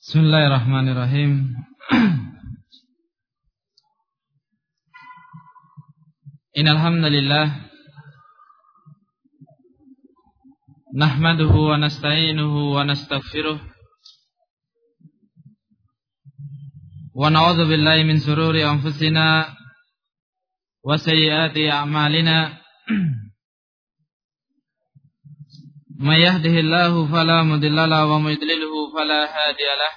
Bismillahirrahmanirrahim. Innal hamdalillah nahmaduhu wa nasta'inuhu wa nastaghfiruh wa na'udzu billahi min shururi anfusina wa sayyiati a'malina. May yahdihillahu fala mudilla lahu wa may yudlilhu fala hadiya lahu.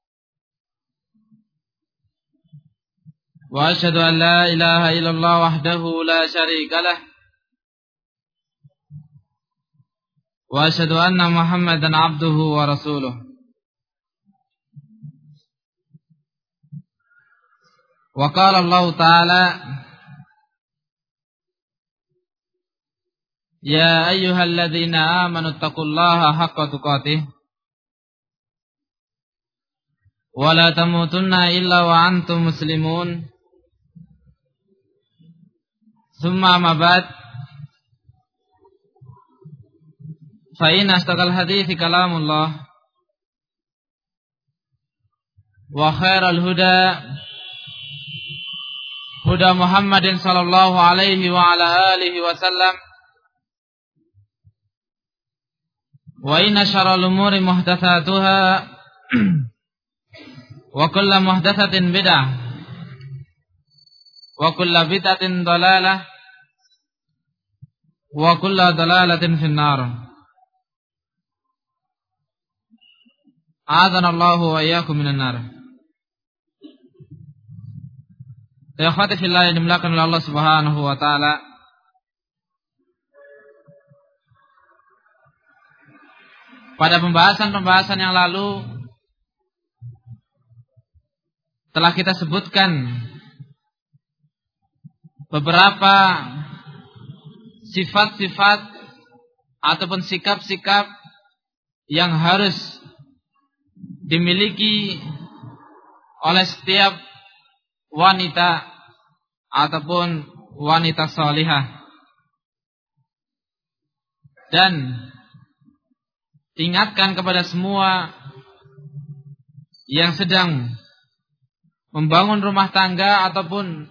Wa asyhadu an la ilaha illallah wahdahu la syarika lah. Wa asyhadu anna Muhammadan abduhu wa rasuluh. Wa qala Allah ta'ala: Ya ayyuhalladzina amanu taqullaha haqqa tuqatih wa la tamutunna illa wa antum muslimun. Thumma amma ba'd, fa inna asdaqal hadithi kalamullah wa khairal huda huda Muhammadin sallallahu alaihi wa ala alihi wa sallam. Wa inna syarral umuri muhdatsatuha wa kullu muhdatsatin bid'ah wa kullu bid'atin dhalalah wa kullu dhalalatin finnar. A'adhanallahu wa iyyakum minan nar. Ya khati fillah yang dimuliakan oleh Allah Subhanahu wa taala. Pada pembahasan-pembahasan yang lalu telah kita sebutkan beberapa sifat-sifat ataupun sikap-sikap yang harus dimiliki oleh setiap wanita ataupun wanita salihah. Dan ingatkan kepada semua yang sedang membangun rumah tangga ataupun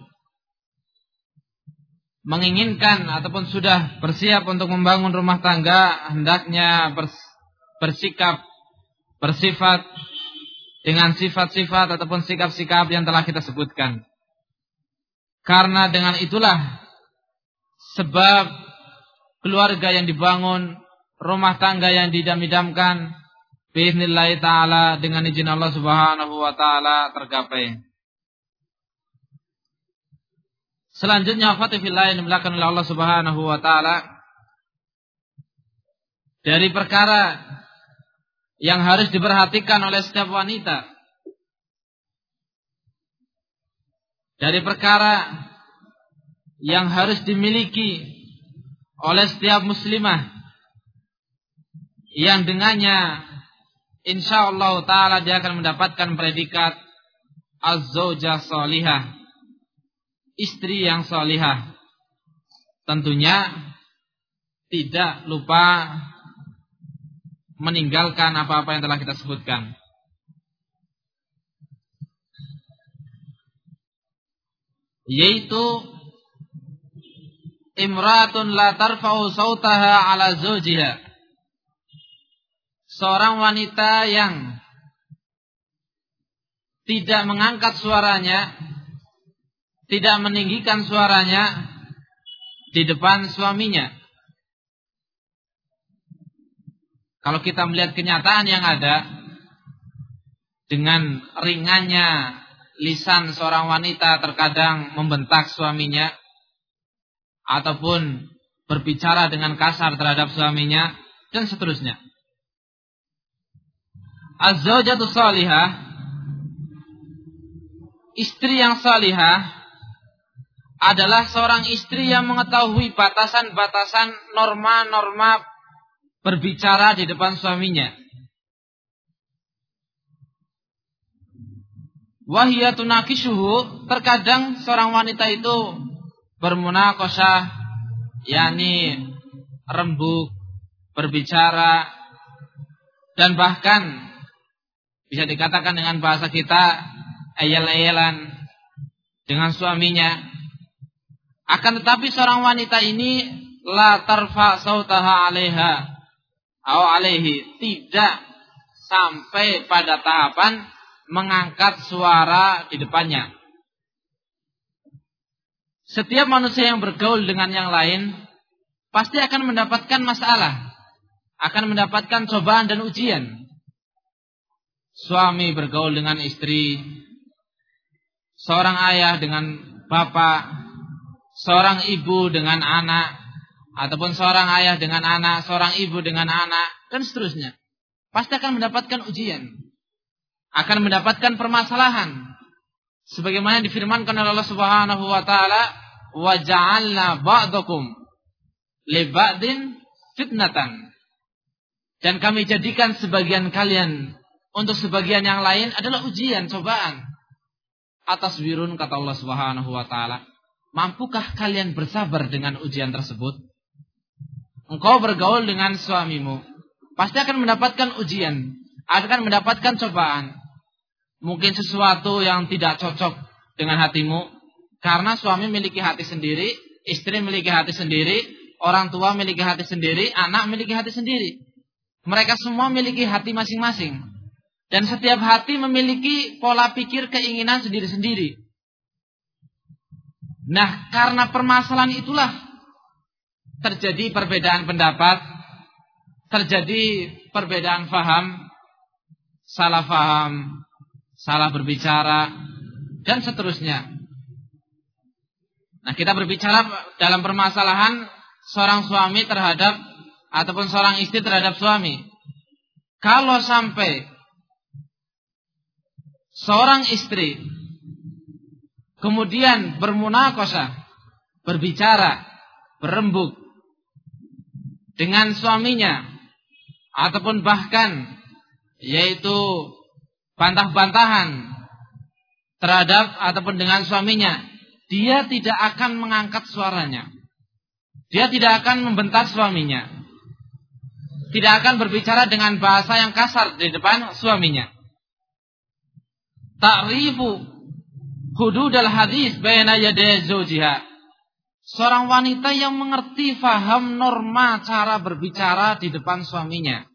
menginginkan ataupun sudah bersiap untuk membangun rumah tangga, hendaknya bersifat dengan sifat-sifat ataupun sikap-sikap yang telah kita sebutkan. Karena dengan itulah sebab keluarga yang dibangun, rumah tangga yang didam-idamkan biiznillah ta'ala dengan izin Allah Subhanahu wa ta'ala tergapai. Selanjutnya akhwati fillah yang dimuliakan oleh Allah Subhanahu wa ta'ala, dari perkara yang harus diperhatikan oleh setiap wanita, dari perkara yang harus dimiliki oleh setiap muslimah, yang dengannya insyaallah ta'ala dia akan mendapatkan predikat az-zaujah salihah, istri yang salihah. Tentunya tidak lupa meninggalkan apa-apa yang telah kita sebutkan. Yaitu imratun la tarfa'u sautaha ala zawjiha, seorang wanita yang tidak mengangkat suaranya, tidak meninggikan suaranya di depan suaminya. Kalau kita melihat kenyataan yang ada, dengan ringannya lisan seorang wanita terkadang membentak suaminya ataupun berbicara dengan kasar terhadap suaminya dan seterusnya. Az-zaujatu salihah, istri yang salihah adalah seorang istri yang mengetahui batasan-batasan norma-norma berbicara di depan suaminya. Wahia tunakishuhu, terkadang seorang wanita itu bermunaqashah, yakni rembuk, berbicara, dan bahkan Bisa dikatakan dengan bahasa kita ayel-ayelan dengan suaminya. Akan tetapi seorang wanita ini la tarfa sautaha 'alaiha atau 'alaihi, tidak sampai pada tahapan mengangkat suara di depannya. Setiap manusia yang bergaul dengan yang lain pasti akan mendapatkan masalah, akan mendapatkan cobaan dan ujian. Suami bergaul dengan istri, seorang ayah dengan bapak, seorang ibu dengan anak, ataupun seorang ayah dengan anak, seorang ibu dengan anak, dan seterusnya. Pasti akan mendapatkan ujian, akan mendapatkan permasalahan. Sebagaimana difirmankan oleh Allah Subhanahu wa taala, "Wa ja'alna ba'dakum li ba'din fitnatan." Dan kami jadikan sebagian kalian untuk sebagian yang lain adalah ujian, cobaan. Atas wirun, kata Allah Subhanahu wa taala, mampukah kalian bersabar dengan ujian tersebut? Engkau bergaul dengan suamimu, pasti akan mendapatkan ujian, akan mendapatkan cobaan. Mungkin sesuatu yang tidak cocok dengan hatimu, karena suami memiliki hati sendiri, istri memiliki hati sendiri, orang tua memiliki hati sendiri, anak memiliki hati sendiri. Mereka semua memiliki hati masing-masing. Dan setiap hati memiliki pola pikir keinginan sendiri-sendiri. Nah, karena permasalahan itulah terjadi perbedaan pendapat, terjadi perbedaan faham, salah berbicara, dan seterusnya. Nah, kita berbicara dalam permasalahan seorang suami terhadap ataupun seorang istri terhadap suami. Kalau sampai seorang istri kemudian bermunakosah, berbicara, berembuk dengan suaminya, ataupun bahkan yaitu bantah-bantahan terhadap ataupun dengan suaminya, dia tidak akan mengangkat suaranya, dia tidak akan membentak suaminya, tidak akan berbicara dengan bahasa yang kasar di depan suaminya. Ta'rifu hududal hadis baina yaday zawjiha. Seorang wanita yang mengerti faham norma cara berbicara di depan suaminya.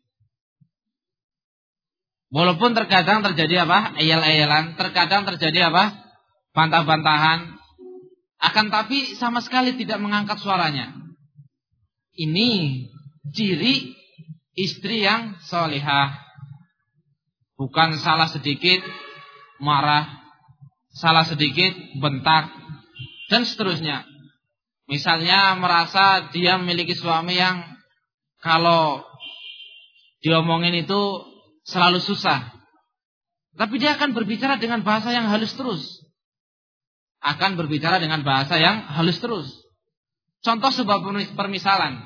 Walaupun terkadang terjadi apa? Ayel-ayelan, terkadang terjadi apa? Bantah-bantahan. Akan tapi sama sekali tidak mengangkat suaranya. Ini ciri istri yang salihah. Bukan salah sedikit marah, salah sedikit bentak, dan seterusnya. Misalnya merasa dia memiliki suami yang kalau diomongin itu selalu susah, tapi dia akan berbicara dengan bahasa yang halus terus. Akan berbicara dengan bahasa yang halus terus. Contoh sebuah permisalan.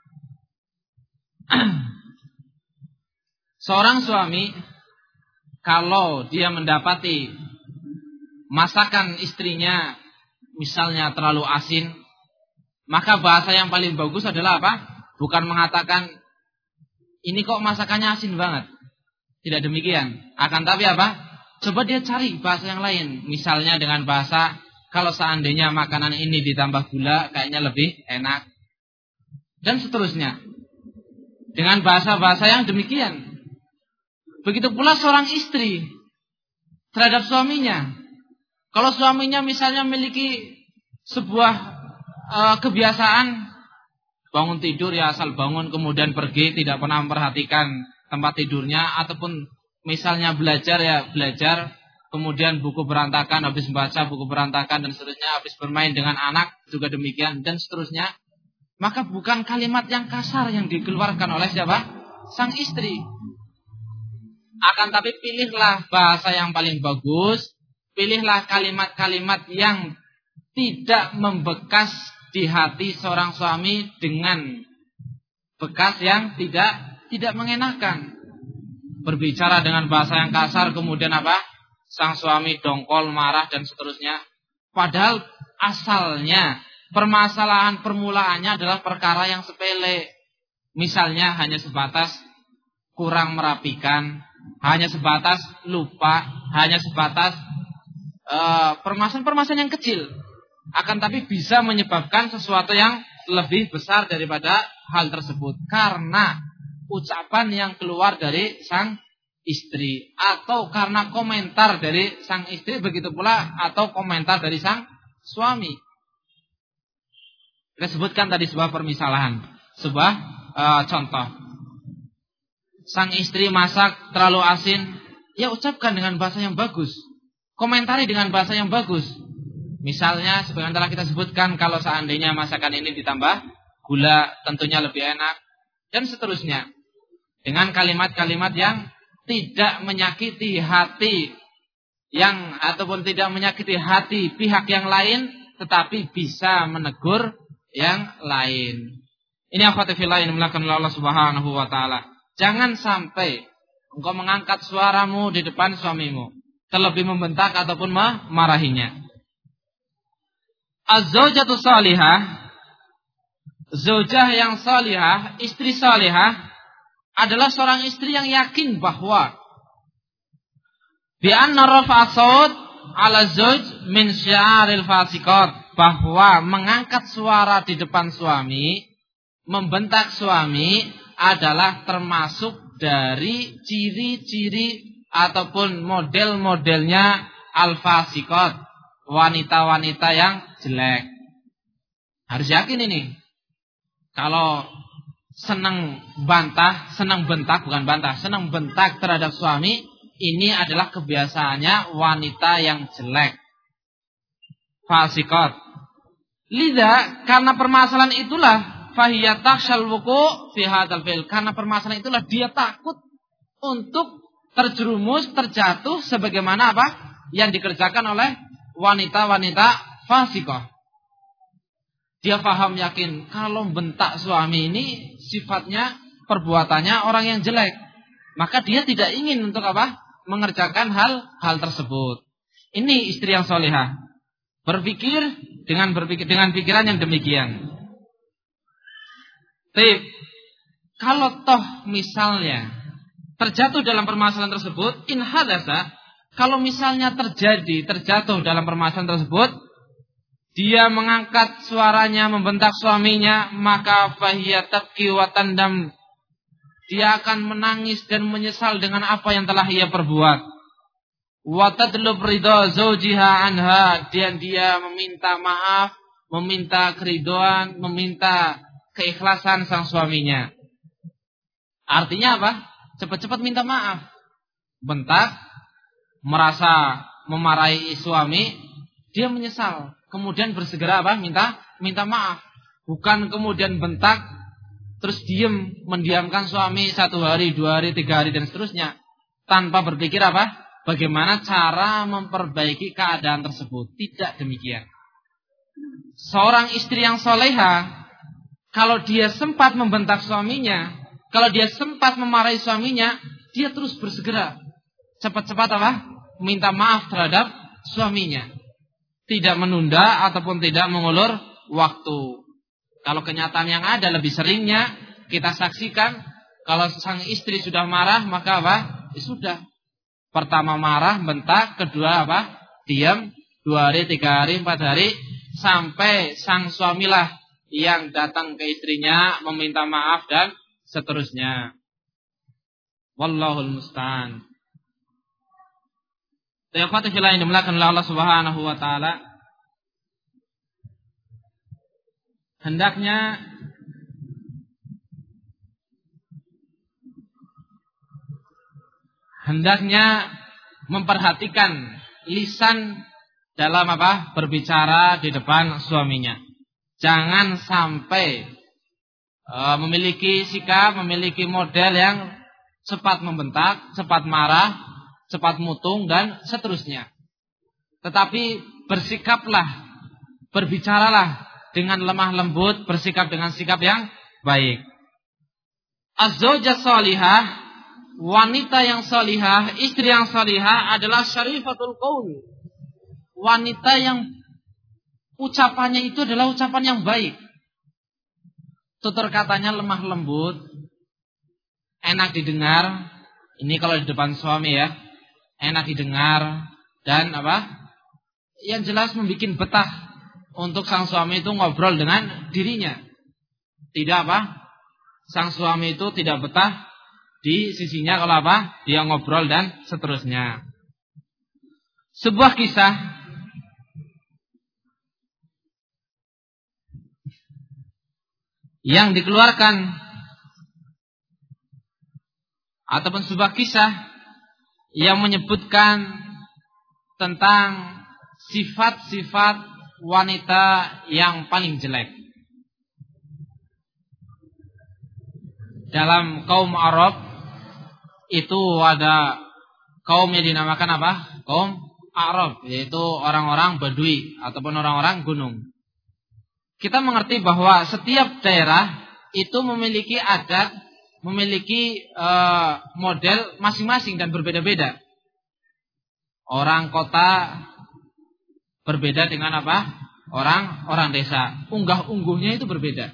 Seorang suami kalau dia mendapati masakan istrinya misalnya terlalu asin, maka bahasa yang paling bagus adalah apa? Bukan mengatakan, ini kok masakannya asin banget. Tidak demikian. Akan tapi apa? Coba dia cari bahasa yang lain. Misalnya dengan bahasa, kalau seandainya makanan ini ditambah gula, kayaknya lebih enak. Dan seterusnya. Dengan bahasa-bahasa yang demikian. Begitu pula seorang istri terhadap suaminya. Kalau suaminya misalnya memiliki sebuah kebiasaan bangun tidur ya asal bangun kemudian pergi, tidak pernah memperhatikan tempat tidurnya, ataupun misalnya belajar ya belajar, kemudian buku berantakan, habis membaca buku berantakan dan seterusnya, habis bermain dengan anak juga demikian dan seterusnya. Maka bukan kalimat yang kasar yang dikeluarkan oleh siapa? Sang istri. Akan tapi pilihlah bahasa yang paling bagus, pilihlah kalimat-kalimat yang tidak membekas di hati seorang suami dengan bekas yang tidak mengenakan. Berbicara dengan bahasa yang kasar kemudian apa? Sang suami dongkol, marah dan seterusnya. Padahal asalnya permasalahan permulaannya adalah perkara yang sepele. Misalnya hanya sebatas kurang merapikan, hanya sebatas lupa, hanya sebatas permasalahan-permasalahan yang kecil, akan tapi bisa menyebabkan sesuatu yang lebih besar daripada hal tersebut karena ucapan yang keluar dari sang istri atau karena komentar dari sang istri, begitu pula atau komentar dari sang suami. Kita sebutkan tadi sebuah permisalahan, sebuah contoh. Sang istri masak terlalu asin, ya ucapkan dengan bahasa yang bagus, komentari dengan bahasa yang bagus. Misalnya sebagian telah kita sebutkan, kalau seandainya masakan ini ditambah gula tentunya lebih enak, dan seterusnya. Dengan kalimat-kalimat yang tidak menyakiti hati ataupun tidak menyakiti hati pihak yang lain, tetapi bisa menegur yang lain. Ini akhwati fillah yang dimuliakan oleh Allah Subhanahu wa taala. Jangan sampai engkau mengangkat suaramu di depan suamimu, terlebih membentak ataupun memarahinya. Az-zaujatu salihah, zaujah yang salihah, istri salihah adalah seorang istri yang yakin bahwa bi anna rafa'a shaut 'ala zauj min syi'aril fasiqat, bahwa mengangkat suara di depan suami, membentak suami adalah termasuk dari ciri-ciri ataupun model-modelnya al-fasiqat, wanita-wanita yang jelek. Harus yakin ini. Kalau senang bentak terhadap suami, ini adalah kebiasaannya wanita yang jelek, fasiqat. Lidah, karena permasalahan itulah fahiyat takhshal wuqu' fi hadzal fi'l. Karena permasalahan itulah dia takut untuk terjerumus, terjatuh sebagaimana apa yang dikerjakan oleh wanita-wanita fasiqah. Dia paham yakin kalau bentak suami ini sifatnya, perbuatannya orang yang jelek, maka dia tidak ingin untuk apa? Mengerjakan hal tersebut. Ini istri yang solehah, berpikir dengan pikiran yang demikian. Kalau toh misalnya terjatuh dalam permasalahan tersebut, in hadasa, kalau misalnya terjatuh dalam permasalahan tersebut, dia mengangkat suaranya, membentak suaminya, maka fahiyat tabki wa tandam, dia akan menangis dan menyesal dengan apa yang telah ia perbuat. Wa tatlub ridha zawjiha anha, dan dia meminta maaf, meminta keridhaan, meminta keikhlasan sang suaminya. Artinya apa? Cepat-cepat minta maaf. Bentak, merasa memarahi suami, dia menyesal, kemudian bersegera apa? Minta maaf. Bukan kemudian bentak terus mendiamkan suami 1 hari, 2 hari, 3 hari dan seterusnya, tanpa berpikir apa? Bagaimana cara memperbaiki keadaan tersebut. Tidak demikian. Seorang istri yang soleha, kalau dia sempat membentak suaminya, kalau dia sempat memarahi suaminya, dia terus bersegera cepat-cepat apa? Minta maaf terhadap suaminya. Tidak menunda ataupun tidak mengulur waktu. Kalau kenyataan yang ada lebih seringnya kita saksikan, kalau sang istri sudah marah, maka apa? Ya sudah. Pertama marah, bentak, kedua apa? Diam, 2 hari, 3 hari, 4 hari, sampai sang suamilah yang datang ke istrinya meminta maaf dan seterusnya. Wallahul musta'an. Tayyibatul fillah yang dimuliakan oleh Allah Subhanahu wa taala, hendaknya memperhatikan lisan dalam apa? Berbicara di depan suaminya. Jangan sampai memiliki sikap, memiliki model yang cepat membentak, cepat marah, cepat mutung dan seterusnya. Tetapi bersikaplah, berbicaralah dengan lemah lembut, bersikap dengan sikap yang baik. Az-zaujah salihah, wanita yang salihah, istri yang salihah adalah syarifatul qaul. Wanita yang ucapannya itu adalah ucapan yang baik. Tutur katanya lemah lembut, enak didengar, Ini kalau di depan suami ya, enak didengar dan yang jelas membuat betah untuk sang suami itu ngobrol dengan dirinya. Tidak sang suami itu tidak betah di sisinya kalau dia ngobrol dan seterusnya. Sebuah kisah yang dikeluarkan ataupun sebuah kisah yang menyebutkan tentang sifat-sifat wanita yang paling jelek. Dalam kaum Arab itu ada kaum yang dinamakan Kaum Arab, yaitu orang-orang Badui ataupun orang-orang gunung. Kita mengerti bahwa setiap daerah itu memiliki adat, memiliki model masing-masing dan berbeda-beda. Orang kota berbeda dengan orang desa. Unggah-ungguhnya itu berbeda.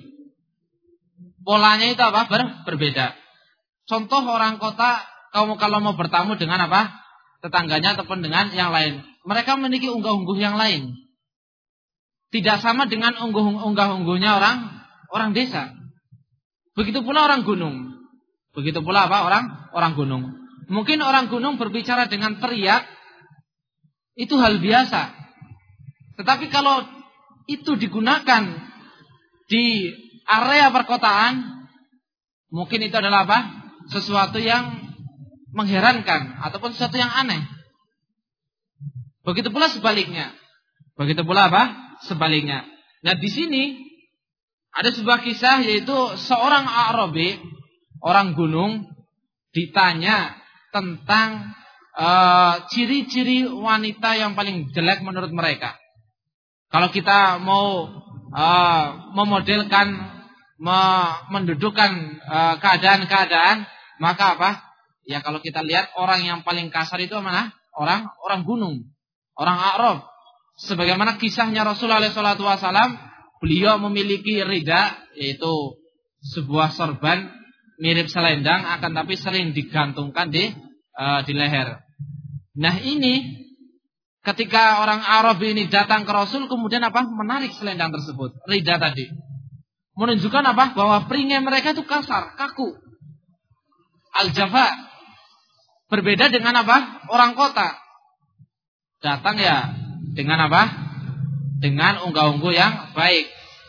Polanya itu berbeda. Contoh orang kota kalau mau bertamu dengan tetangganya ataupun dengan yang lain, mereka memiliki unggah-ungguh yang lain. Tidak sama dengan unggah-ungguhnya orang desa. Begitu pula orang gunung. Begitu pula orang gunung. Mungkin orang gunung berbicara dengan teriak itu hal biasa. Tetapi kalau itu digunakan di area perkotaan, mungkin itu adalah sesuatu yang mengherankan ataupun sesuatu yang aneh. Begitu pula sebaliknya. Sebaliknya. Nah, di sini ada sebuah kisah, yaitu seorang Arabi, orang gunung, ditanya tentang ciri-ciri wanita yang paling jelek menurut mereka. Kalau kita mau memodelkan, mendudukkan keadaan-keadaan, maka ya kalau kita lihat orang yang paling kasar itu mana? Orang gunung, orang Arab. Sebagaimana kisahnya Rasulullah SAW, beliau memiliki rida, yaitu sebuah sorban mirip selendang, akan tapi sering digantungkan di leher. Nah, ini ketika orang Arab ini datang ke Rasul, kemudian menarik selendang tersebut, rida tadi, menunjukkan bahwa perisai mereka itu kasar, kaku, al-jafa. Berbeda dengan orang kota. Datang ya dengan dengan unggah-ungguh yang baik.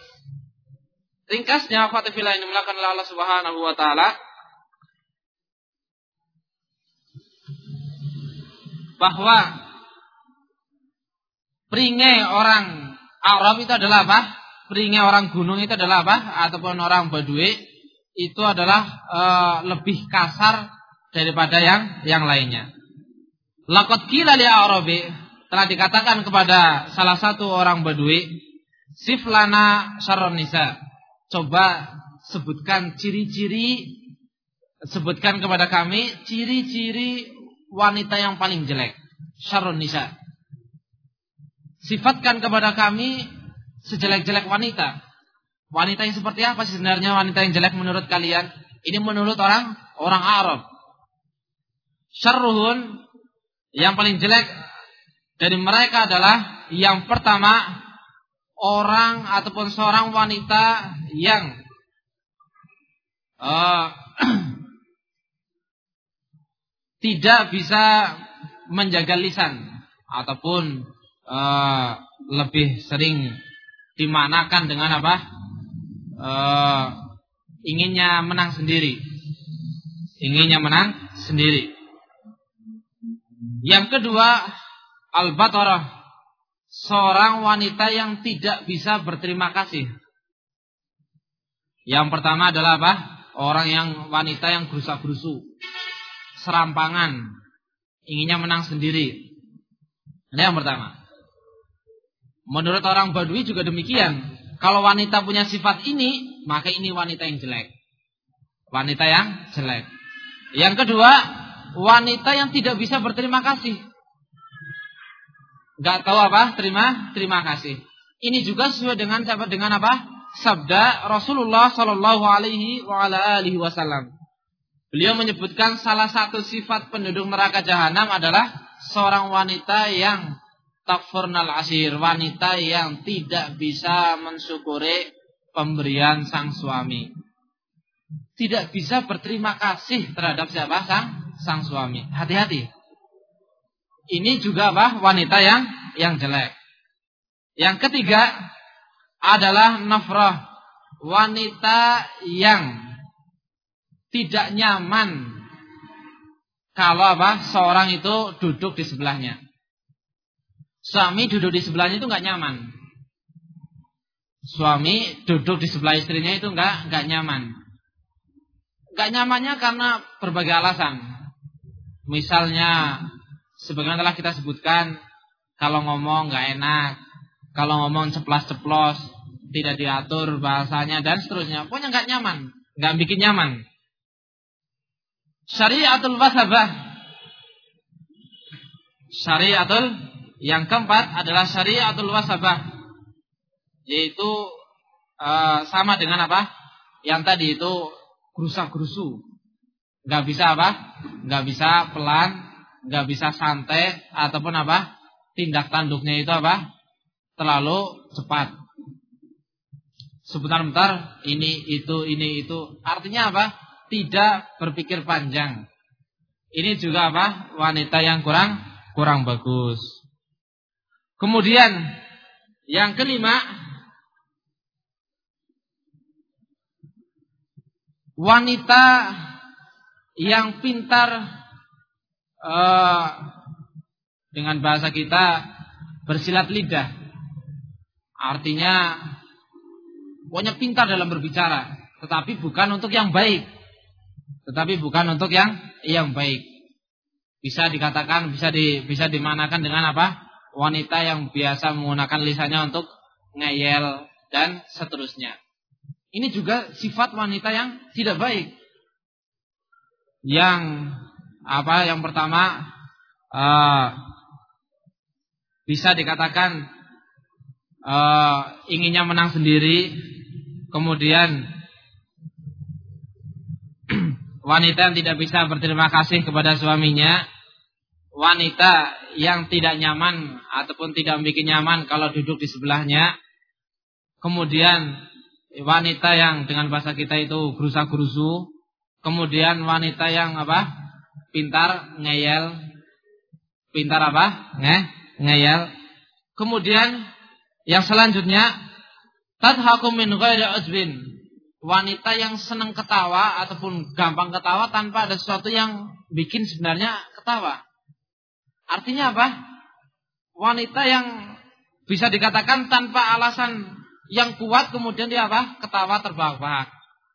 Ringkasnya, fatifillah ini melakukan Allah Subhanahu wa taala, bahwa perisai orang Arab itu adalah perisai orang gunung itu adalah ataupun orang Badui itu adalah lebih kasar daripada yang lainnya. Laqad qila li Arabi, telah dikatakan kepada salah satu orang Badui, siflana syarrun nisa. Coba sebutkan sebutkan kepada kami ciri-ciri wanita yang paling jelek. Syarrun nisa. Sifatkan kepada kami sejelek-jelek wanita. Wanita yang seperti apa sih sebenarnya wanita yang jelek menurut kalian? Ini menurut orang Arab. Syarruhun, yang paling jelek dari mereka adalah yang pertama, orang ataupun seorang wanita yang tidak bisa menjaga lisan, ataupun lebih sering dimanakan dengan inginnya menang sendiri. Yang kedua, al-batarah, seorang wanita yang tidak bisa berterima kasih. Yang pertama adalah wanita yang gerusa-gerusu, serampangan, inginnya menang sendiri. Ini yang pertama. Menurut orang Badui juga demikian. Kalau wanita punya sifat ini, maka ini wanita yang jelek. Wanita yang jelek. Yang kedua, wanita yang tidak bisa berterima kasih. Gak tahu terima kasih. Ini juga sesuai dengan sabda Rasulullah sallallahu alaihi wasallam. Beliau menyebutkan salah satu sifat penduduk neraka jahanam adalah seorang wanita yang takfurnal asir, wanita yang tidak bisa mensyukuri pemberian sang suami. Tidak bisa berterima kasih terhadap siapa? Sang suami. Hati-hati. Ini juga apa? Wanita yang jelek. Yang ketiga adalah nafrah, wanita yang tidak nyaman kalau seorang itu duduk di sebelahnya. Suami duduk di sebelahnya itu nggak nyaman. Suami duduk di sebelah istrinya itu nggak nyaman. Nggak nyamannya karena berbagai alasan. Misalnya, sebagaimana telah kita sebutkan, kalau ngomong nggak enak, kalau ngomong ceplas-ceplos, tidak diatur bahasanya dan seterusnya. Pokoknya nggak nyaman, nggak bikin nyaman. Syariatul wasabah. Syariatul yang keempat adalah syariatul wasabah, yaitu sama dengan apa? Yang tadi itu gerusa-gerusu. Nggak bisa nggak bisa pelan, nggak bisa santai, ataupun tindak tanduknya itu terlalu cepat. Sebentar-bentar ini itu. Artinya tidak berpikir panjang. Ini juga wanita yang kurang bagus. Kemudian yang kelima, wanita yang pintar, dengan bahasa kita bersilat lidah. Artinya pokoknya pintar dalam berbicara, tetapi bukan untuk yang baik. Bisa dikatakan, bisa dimanakan dengan wanita yang biasa menggunakan lisannya untuk ngeyel dan seterusnya. Ini juga sifat wanita yang tidak baik. Yang pertama, bisa dikatakan inginnya menang sendiri. Kemudian wanita yang tidak bisa berterima kasih kepada suaminya, wanita yang tidak nyaman ataupun tidak membuat nyaman kalau duduk di sebelahnya. Kemudian wanita yang dengan bahasa kita itu gerusa-gerusu. Kemudian wanita yang pintar ngeyel. Ngeyel. Kemudian yang selanjutnya, tadhaku min ghairi uzbin, wanita yang senang ketawa ataupun gampang ketawa tanpa ada sesuatu yang bikin sebenarnya ketawa. Artinya wanita yang bisa dikatakan tanpa alasan yang kuat kemudian dia ketawa terbahak-bahak.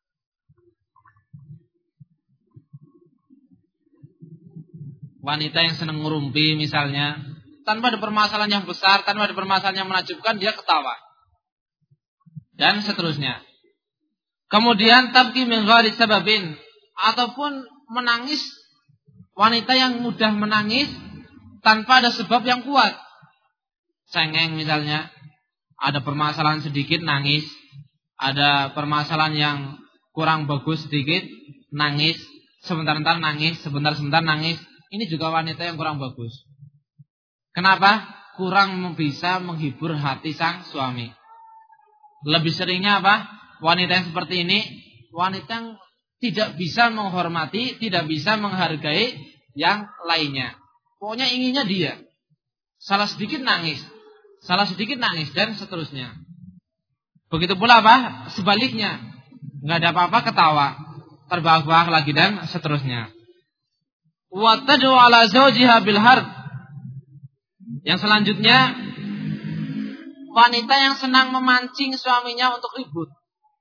Wanita yang senang ngerumpi misalnya, tanpa ada permasalahan yang besar, tanpa ada permasalahan yang menakjubkan, dia ketawa. Dan seterusnya. Kemudian tabki min ghairi sababin, ataupun menangis, wanita yang mudah menangis tanpa ada sebab yang kuat. Cengeng misalnya, ada permasalahan sedikit nangis, ada permasalahan yang kurang bagus sedikit nangis, sebentar-sebentar nangis, sebentar-sebentar nangis. Ini juga wanita yang kurang bagus. Kenapa? Kurang bisa menghibur hati sang suami. Lebih seringnya wanita yang seperti ini, wanita yang tidak bisa menghormati, tidak bisa menghargai yang lainnya. Pokoknya inginnya dia. Salah sedikit nangis, dan seterusnya. Begitu pula sebaliknya, nggak ada apa-apa ketawa, terbahak-bahak lagi dan seterusnya. Wa tad'u ala zawjiha bil harb. Yang selanjutnya, wanita yang senang memancing suaminya untuk ribut.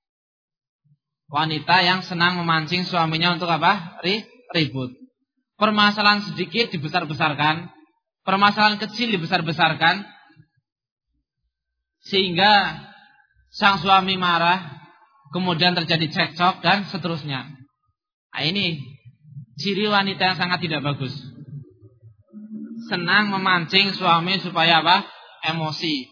Wanita yang senang memancing suaminya untuk ribut. Permasalahan sedikit dibesar-besarkan, permasalahan kecil dibesar-besarkan, sehingga sang suami marah, kemudian terjadi cekcok dan seterusnya. Nah, ini ciri wanita yang sangat tidak bagus. Senang memancing suami supaya emosi.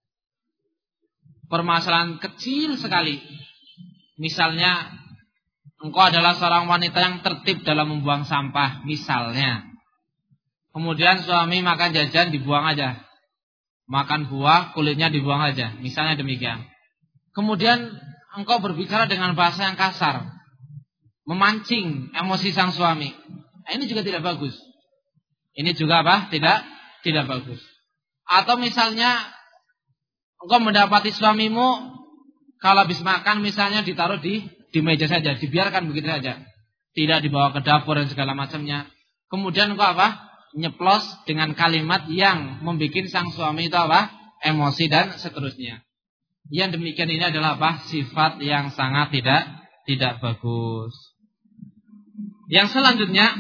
Permasalahan kecil sekali. Misalnya engkau adalah seorang wanita yang tertib dalam membuang sampah, misalnya. Kemudian suami makan jajan dibuang aja. Makan buah, kulitnya dibuang aja, misalnya demikian. Kemudian engkau berbicara dengan bahasa yang kasar, memancing emosi sang suami. Nah, ini juga tidak bagus. Ini juga apa? Tidak bagus. Atau misalnya engkau mendapati suamimu kalau habis makan misalnya ditaruh di meja saja, dibiarkan begitu saja. Tidak dibawa ke dapur dan segala macamnya. Kemudian engkau apa? Nyeplos dengan kalimat yang membuat sang suami itu apa? Emosi dan seterusnya. Yang demikian ini adalah apa? Sifat yang sangat tidak bagus. Yang selanjutnya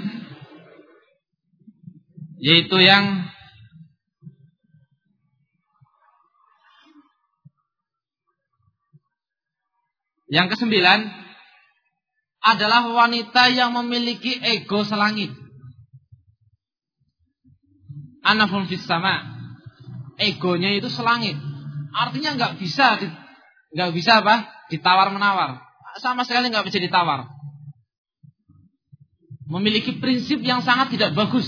yaitu yang ke-9 adalah wanita yang memiliki ego selangit. Anafun fis sama. Egonya itu selangit. Artinya nggak bisa apa? Ditawar menawar. Sama sekali nggak bisa ditawar. Memiliki prinsip yang sangat tidak bagus.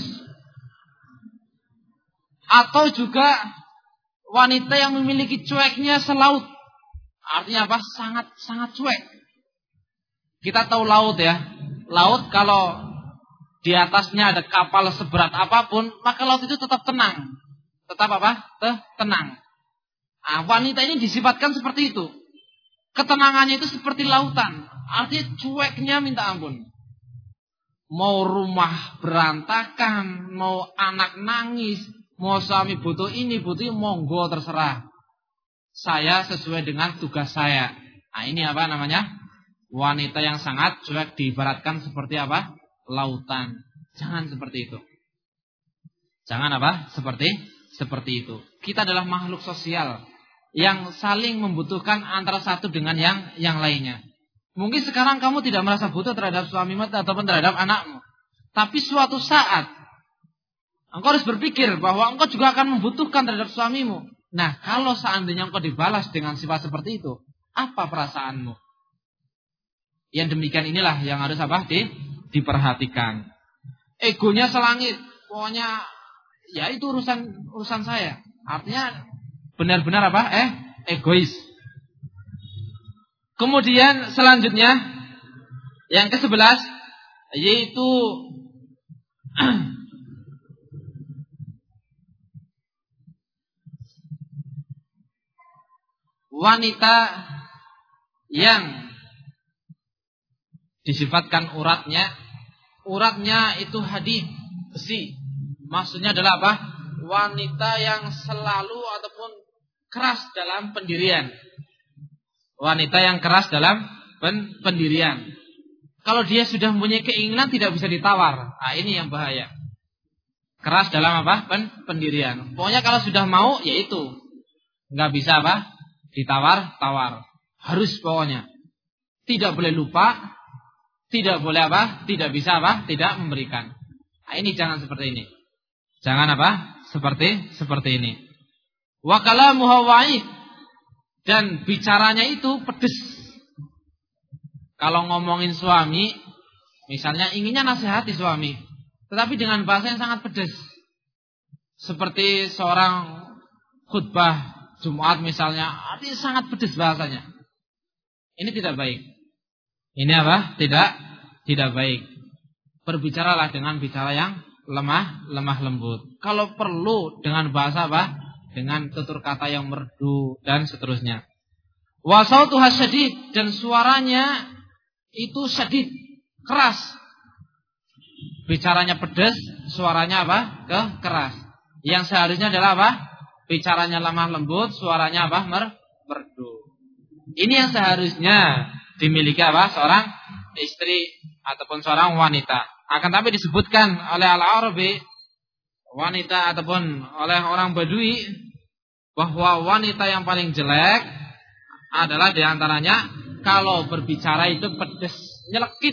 Atau juga wanita yang memiliki cueknya selaut. Artinya apa? Sangat cuek. Kita tahu laut ya. Laut kalau di atasnya ada kapal seberat apapun, maka laut itu tetap tenang. Tetap apa? Tenang. Nah, wanita ini disifatkan seperti itu. Ketenangannya itu seperti lautan. Artinya cueknya minta ampun. Mau rumah berantakan, mau anak nangis, mau suami butuh ini, butuh monggo terserah. Saya sesuai dengan tugas saya. Nah, ini apa namanya? Wanita yang sangat cuek, diibaratkan seperti apa? Lautan. Jangan seperti itu. Jangan apa? Seperti itu. Kita adalah makhluk sosial yang saling membutuhkan antara satu dengan yang lainnya. Mungkin sekarang kamu tidak merasa butuh terhadap suamimu ataupun terhadap anakmu. Tapi suatu saat engkau harus berpikir bahwa engkau juga akan membutuhkan terhadap suamimu. Nah, kalau seandainya engkau dibalas dengan sifat seperti itu, apa perasaanmu? Yang demikian inilah yang harus apa? Diperhatikan. Egonya selangit. Pokoknya ya itu urusan saya. Artinya benar-benar apa? Egois. Kemudian selanjutnya yang ke-11 yaitu wanita yang disifatkan uratnya itu hadid, besi. Maksudnya adalah apa? Wanita yang selalu ataupun keras dalam pendirian. Wanita yang keras dalam pendirian. Kalau dia sudah mempunyai keinginan tidak bisa ditawar. Nah, ini yang bahaya. Keras dalam apa? Pendirian. Pokoknya kalau sudah mau ya itu. Enggak bisa apa? Ditawar-tawar. Harus pokoknya. Tidak boleh lupa. Tidak boleh apa? Tidak bisa apa? Tidak memberikan. Nah, ini jangan seperti ini. Jangan apa? Seperti ini. Wa kalamuha wa'id. Dan bicaranya itu pedes. Kalau ngomongin suami, misalnya inginnya nasihati suami, tetapi dengan bahasa yang sangat pedes. Seperti seorang khutbah Jumat misalnya, artinya sangat pedes bahasanya. Ini tidak baik. Ini apa? Tidak baik. Berbicaralah dengan bicara yang lemah lembut. Kalau perlu dengan bahasa apa? Dengan tutur kata yang merdu dan seterusnya. Wa sautuha syadid, dan suaranya itu syadid, keras. Bicaranya pedas, suaranya apa? Keras. Yang seharusnya adalah apa? Bicaranya lemah lembut, suaranya apa? Merdu. Ini yang seharusnya dimiliki apa? Seorang istri ataupun seorang wanita. Akan tapi disebutkan oleh Al-Arabi, wanita ataupun oleh orang Badui, bahwa wanita yang paling jelek adalah diantaranya kalau berbicara itu pedes, nyelekit.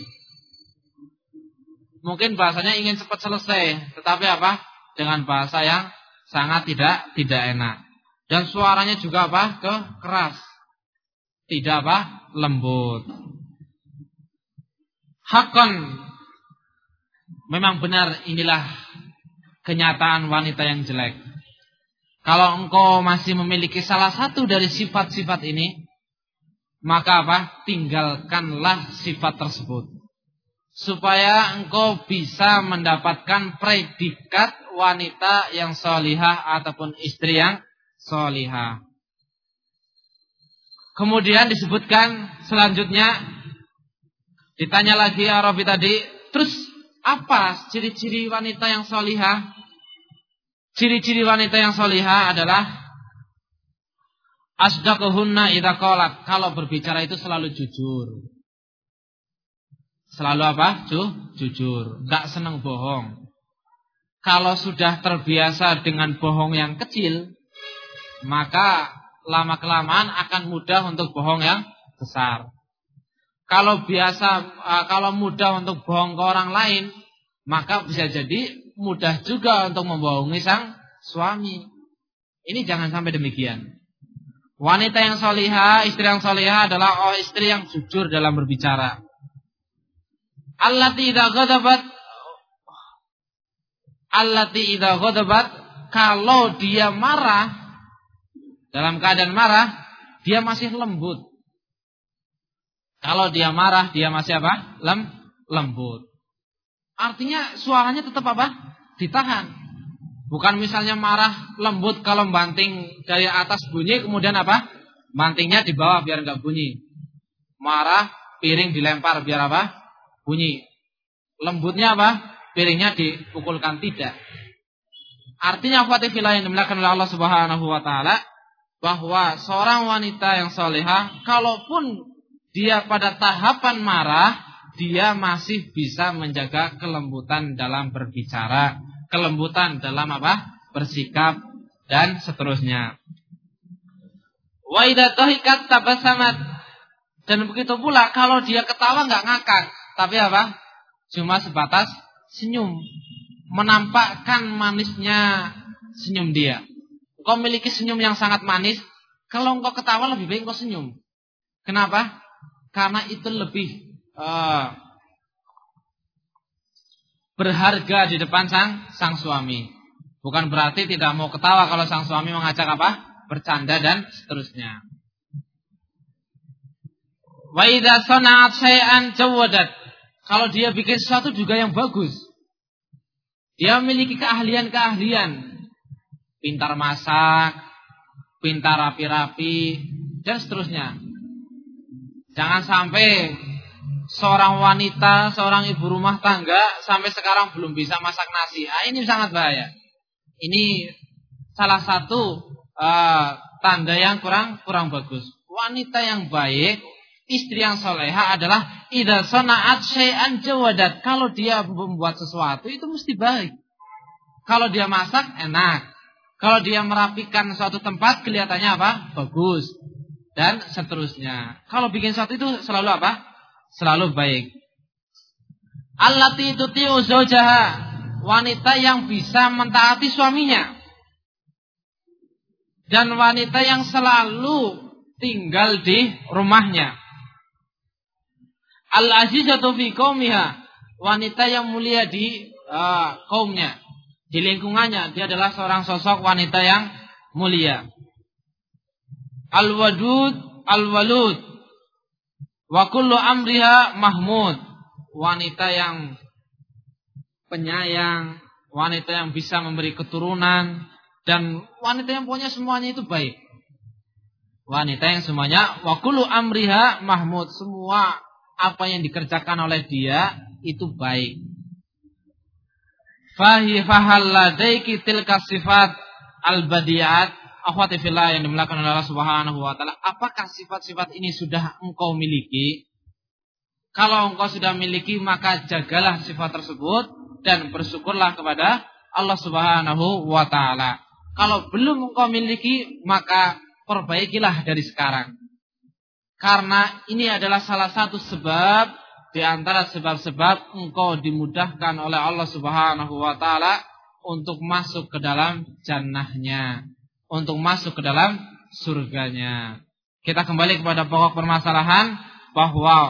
Mungkin bahasanya ingin cepat selesai, tetapi apa? Dengan bahasa yang sangat tidak enak. Dan suaranya juga apa? Keras. Tidak apa? Lembut. Hakon, memang benar inilah kenyataan wanita yang jelek. Kalau engkau masih memiliki salah satu dari sifat-sifat ini, maka apa? Tinggalkanlah sifat tersebut, supaya engkau bisa mendapatkan predikat wanita yang solihah ataupun istri yang solihah. Kemudian disebutkan selanjutnya, ditanya lagi Arabi tadi, terus apa ciri-ciri wanita yang solihah? Ciri-ciri wanita yang solihah adalah asdaquhunna idza qalat, kalau berbicara itu selalu jujur. Selalu apa? Jujur, enggak senang bohong. Kalau sudah terbiasa dengan bohong yang kecil, maka lama-kelamaan akan mudah untuk bohong yang besar. Kalau mudah untuk bohong ke orang lain, maka bisa jadi mudah juga untuk membohongi sang suami. Ini jangan sampai demikian. Wanita yang solihah, istri yang solihah adalah istri yang jujur dalam berbicara. Allati idza ghadabat, kalau dia marah, dalam keadaan marah, dia masih lembut. Kalau dia marah, dia masih apa? Lembut. Artinya suaranya tetap apa? Ditahan. Bukan misalnya marah lembut, kalau banting dari atas bunyi, kemudian apa? Bantingnya di bawah biar enggak bunyi. Marah, piring dilempar biar apa? Bunyi. Lembutnya apa? Piringnya dipukulkan, tidak. Artinya fatifillah yang dimuliakan oleh Allah Subhanahu wa taala, bahwa seorang wanita yang solehah, kalaupun dia pada tahapan marah, dia masih bisa menjaga kelembutan dalam berbicara, kelembutan dalam apa? Bersikap dan seterusnya. Wa idza dhahikat tabasamat, dan begitu pula kalau dia ketawa enggak ngakak, tapi apa? Cuma sebatas senyum, menampakkan manisnya senyum dia. Engkau memiliki senyum yang sangat manis, kalau engkau ketawa lebih baik engkau senyum. Kenapa? Karena itu lebih berharga di depan sang suami. Bukan berarti tidak mau ketawa kalau sang suami mengajak apa? Bercanda dan seterusnya. Wa idza sana'at syai'an jawadat, kalau dia bikin sesuatu juga yang bagus. Dia memiliki keahlian-keahlian, pintar masak, pintar rapi-rapi, dan seterusnya. Jangan sampai seorang wanita, seorang ibu rumah tangga sampai sekarang belum bisa masak nasi. Ini sangat bahaya. Ini salah satu tanda yang kurang bagus. Wanita yang baik, istri yang soleha adalah idza sana'at syai'an jawadat. Kalau dia membuat sesuatu itu mesti baik. Kalau dia masak enak. Kalau dia merapikan suatu tempat kelihatannya apa? Bagus. Dan seterusnya. Kalau bikin sesuatu itu selalu apa? Selalu baik. Allati tuti'u zawjaha, wanita yang bisa mentaati suaminya. Dan wanita yang selalu tinggal di rumahnya. Al-azizatu fi qaumiha, wanita yang mulia di kaumnya, di lingkungannya. Dia adalah seorang sosok wanita yang mulia. Al-walud wa kullu amriha mahmud, wanita yang penyayang, wanita yang bisa memberi keturunan, dan wanita yang punya semuanya itu baik. Wanita yang semuanya wa kullu amriha mahmud, semua apa yang dikerjakan oleh dia itu baik. Fahal ladaiki tilka sifat al-badiat. Akhwati fillah yang dimuliakan oleh Allah Subhanahu wa taala, apakah sifat-sifat ini sudah engkau miliki? Kalau engkau sudah miliki, maka jagalah sifat tersebut dan bersyukurlah kepada Allah Subhanahu wa taala. Kalau belum engkau miliki, maka perbaikilah dari sekarang. Karena ini adalah salah satu sebab di antara sebab-sebab engkau dimudahkan oleh Allah Subhanahu wa taala untuk masuk ke dalam jannahnya, untuk masuk ke dalam surganya. Kita kembali kepada pokok permasalahan, bahwa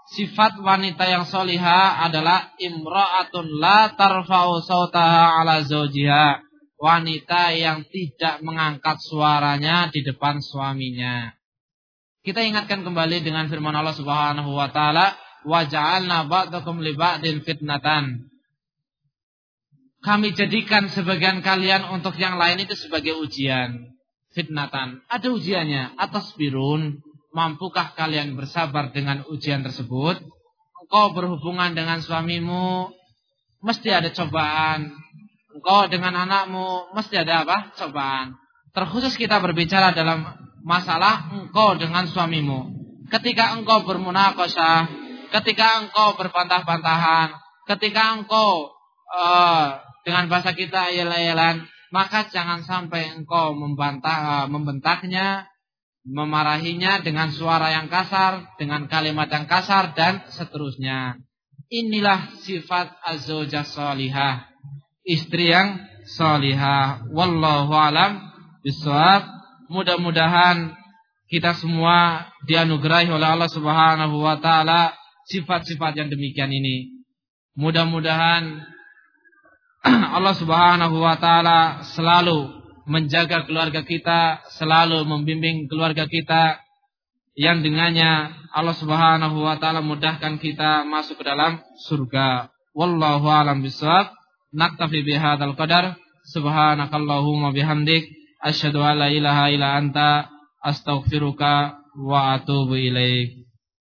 sifat wanita yang solihah adalah imra'atun la tarfa'u sautaha ala zawjiha. Wanita yang tidak mengangkat suaranya di depan suaminya. Kita ingatkan kembali dengan firman Allah Subhanahu wa taala, wa ja'alna ba'dakum li ba'din fitnatan. Kami jadikan sebagian kalian untuk yang lain itu sebagai ujian. Fitnatan. Ada ujiannya. Atasbirun. Mampukah kalian bersabar dengan ujian tersebut? Engkau berhubungan dengan suamimu, mesti ada cobaan. Engkau dengan anakmu, mesti ada apa? Cobaan. Terkhusus kita berbicara dalam masalah engkau dengan suamimu. Ketika engkau bermunaqasyah, ketika engkau berbantah-bantahan, ketika engkau dengan bahasa kita yel-yelan, maka jangan sampai engkau membentaknya, memarahinya dengan suara yang kasar, dengan kalimat yang kasar dan seterusnya. Inilah sifat az-zaujah salihah, istri yang salihah. Wallahu alam bishawab. Mudah-mudahan kita semua dianugerahi oleh Allah Subhanahu wa taala sifat-sifat yang demikian ini. Mudah-mudahan Allah Subhanahu wa taala selalu menjaga keluarga kita, selalu membimbing keluarga kita, yang dengannya Allah Subhanahu wa taala mudahkan kita masuk ke dalam surga. Wallahu a'lam bishawab. Naktafi bihadzal qadar. Subhanakallahumma bihamdik asyhadu an la ilaha illa anta astaghfiruka wa atubu ilaik.